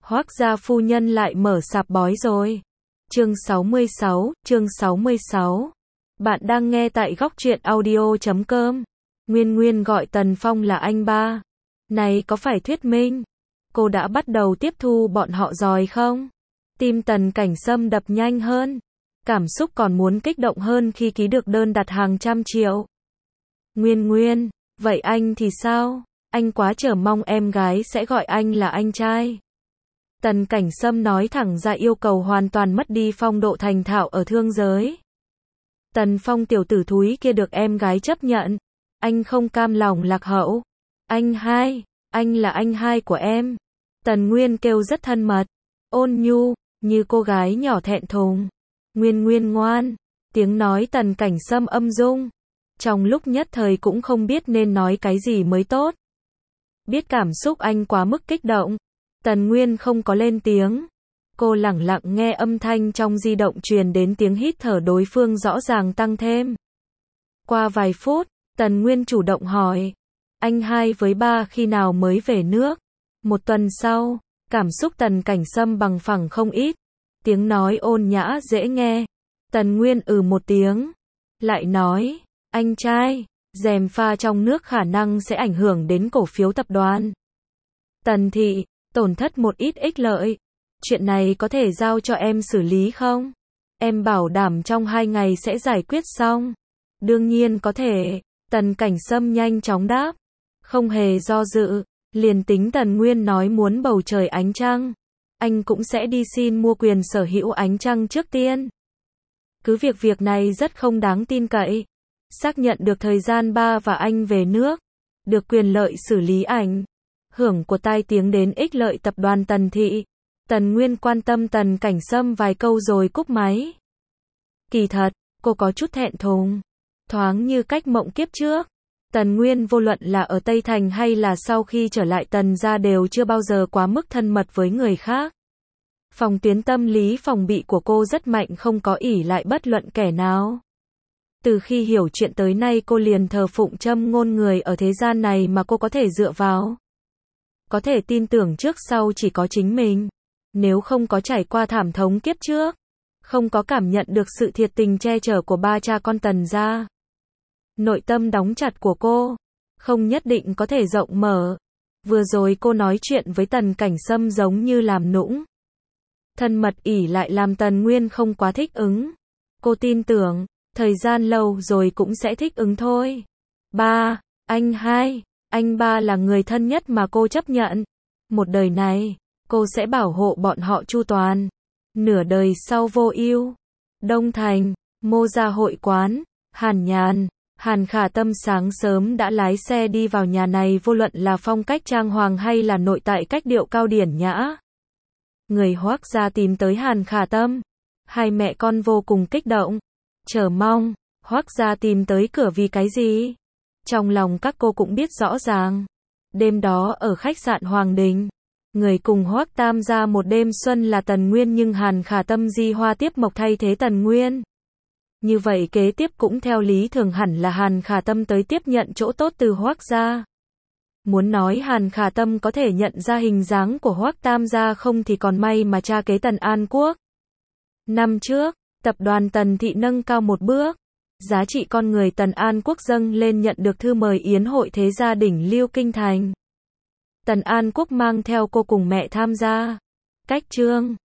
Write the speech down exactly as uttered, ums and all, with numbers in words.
Hoác gia phu nhân lại mở sạp bói rồi. Chương sáu mươi sáu, chương sáu mươi sáu. Bạn đang nghe tại góc truyện audio chấm com. Nguyên Nguyên gọi Tần Phong là anh ba. Này có phải thuyết minh cô đã bắt đầu tiếp thu bọn họ rồi không? Tim Tần Cảnh Sâm đập nhanh hơn. Cảm xúc còn muốn kích động hơn khi ký được đơn đặt hàng trăm triệu. Nguyên Nguyên, vậy anh thì sao? Anh quá chờ mong em gái sẽ gọi anh là anh trai. Tần Cảnh Sâm nói thẳng ra yêu cầu hoàn toàn mất đi phong độ thành thạo ở thương giới. Tần Phong tiểu tử thúi kia được em gái chấp nhận. Anh không cam lòng lạc hậu. Anh hai, anh là anh hai của em. Tần Nguyên kêu rất thân mật, ôn nhu, như cô gái nhỏ thẹn thùng. Nguyên Nguyên ngoan, tiếng nói Tần Cảnh Sâm âm dung. Trong lúc nhất thời cũng không biết nên nói cái gì mới tốt. Biết cảm xúc anh quá mức kích động. Tần Nguyên không có lên tiếng. Cô lẳng lặng nghe âm thanh trong di động truyền đến tiếng hít thở đối phương rõ ràng tăng thêm. Qua vài phút, Tần Nguyên chủ động hỏi. Anh hai với ba khi nào mới về nước? Một tuần sau, cảm xúc Tần Cảnh Sâm bằng phẳng không ít. Tiếng nói ôn nhã dễ nghe. Tần Nguyên ừ một tiếng. Lại nói, anh trai, gièm pha trong nước khả năng sẽ ảnh hưởng đến cổ phiếu tập đoàn. Tần thị, tổn thất một ít ích lợi. Chuyện này có thể giao cho em xử lý không? Em bảo đảm trong hai ngày sẽ giải quyết xong. Đương nhiên có thể. Tần Cảnh Sâm nhanh chóng đáp. Không hề do dự. Liền tính Tần Nguyên nói muốn bầu trời ánh trăng, anh cũng sẽ đi xin mua quyền sở hữu ánh trăng trước tiên. Cứ việc việc này rất không đáng tin cậy. Xác nhận được thời gian ba và anh về nước. Được quyền lợi xử lý ảnh hưởng của tai tiếng đến ích lợi tập đoàn Tần thị. Tần Nguyên quan tâm Tần Cảnh Sâm vài câu rồi cúp máy. Kỳ thật, cô có chút thẹn thùng. Thoáng như cách mộng kiếp trước. Tần Nguyên vô luận là ở Tây Thành hay là sau khi trở lại Tần gia đều chưa bao giờ quá mức thân mật với người khác. Phòng tuyến tâm lý phòng bị của cô rất mạnh, không có ỷ lại bất luận kẻ nào. Từ khi hiểu chuyện tới nay cô liền thờ phụng châm ngôn người ở thế gian này mà cô có thể dựa vào. Có thể tin tưởng trước sau chỉ có chính mình. Nếu không có trải qua thảm thống kiếp trước, không có cảm nhận được sự thiệt tình che chở của ba cha con Tần gia, nội tâm đóng chặt của cô không nhất định có thể rộng mở. Vừa rồi cô nói chuyện với Tần Cảnh Sâm giống như làm nũng. Thân mật ỷ lại làm Tần Nguyên không quá thích ứng. Cô tin tưởng, thời gian lâu rồi cũng sẽ thích ứng thôi. Ba, anh hai, anh ba là người thân nhất mà cô chấp nhận. Một đời này, cô sẽ bảo hộ bọn họ chu toàn. Nửa đời sau vô ưu. Đông Thành, Mô gia hội quán, Hàn Nhàn. Hàn Khả Tâm sáng sớm đã lái xe đi vào nhà này, vô luận là phong cách trang hoàng hay là nội tại cách điệu cao điển nhã. Người Hoác gia tìm tới Hàn Khả Tâm. Hai mẹ con vô cùng kích động, chờ mong. Hoác gia tìm tới cửa vì cái gì? Trong lòng các cô cũng biết rõ ràng. Đêm đó ở khách sạn Hoàng Đình, người cùng Hoác Tam gia một đêm xuân là Tần Nguyên, nhưng Hàn Khả Tâm di hoa tiếp mộc thay thế Tần Nguyên. Như vậy kế tiếp cũng theo lý thường hẳn là Hàn Khả Tâm tới tiếp nhận chỗ tốt từ Hoác gia. Muốn nói Hàn Khả Tâm có thể nhận ra hình dáng của Hoác Tam gia không thì còn may mà cha kế Tần An Quốc. Năm trước, tập đoàn Tần thị nâng cao một bước. Giá trị con người Tần An Quốc dâng lên, nhận được thư mời yến hội thế gia đỉnh lưu kinh thành. Tần An Quốc mang theo cô cùng mẹ tham gia. Cách trương,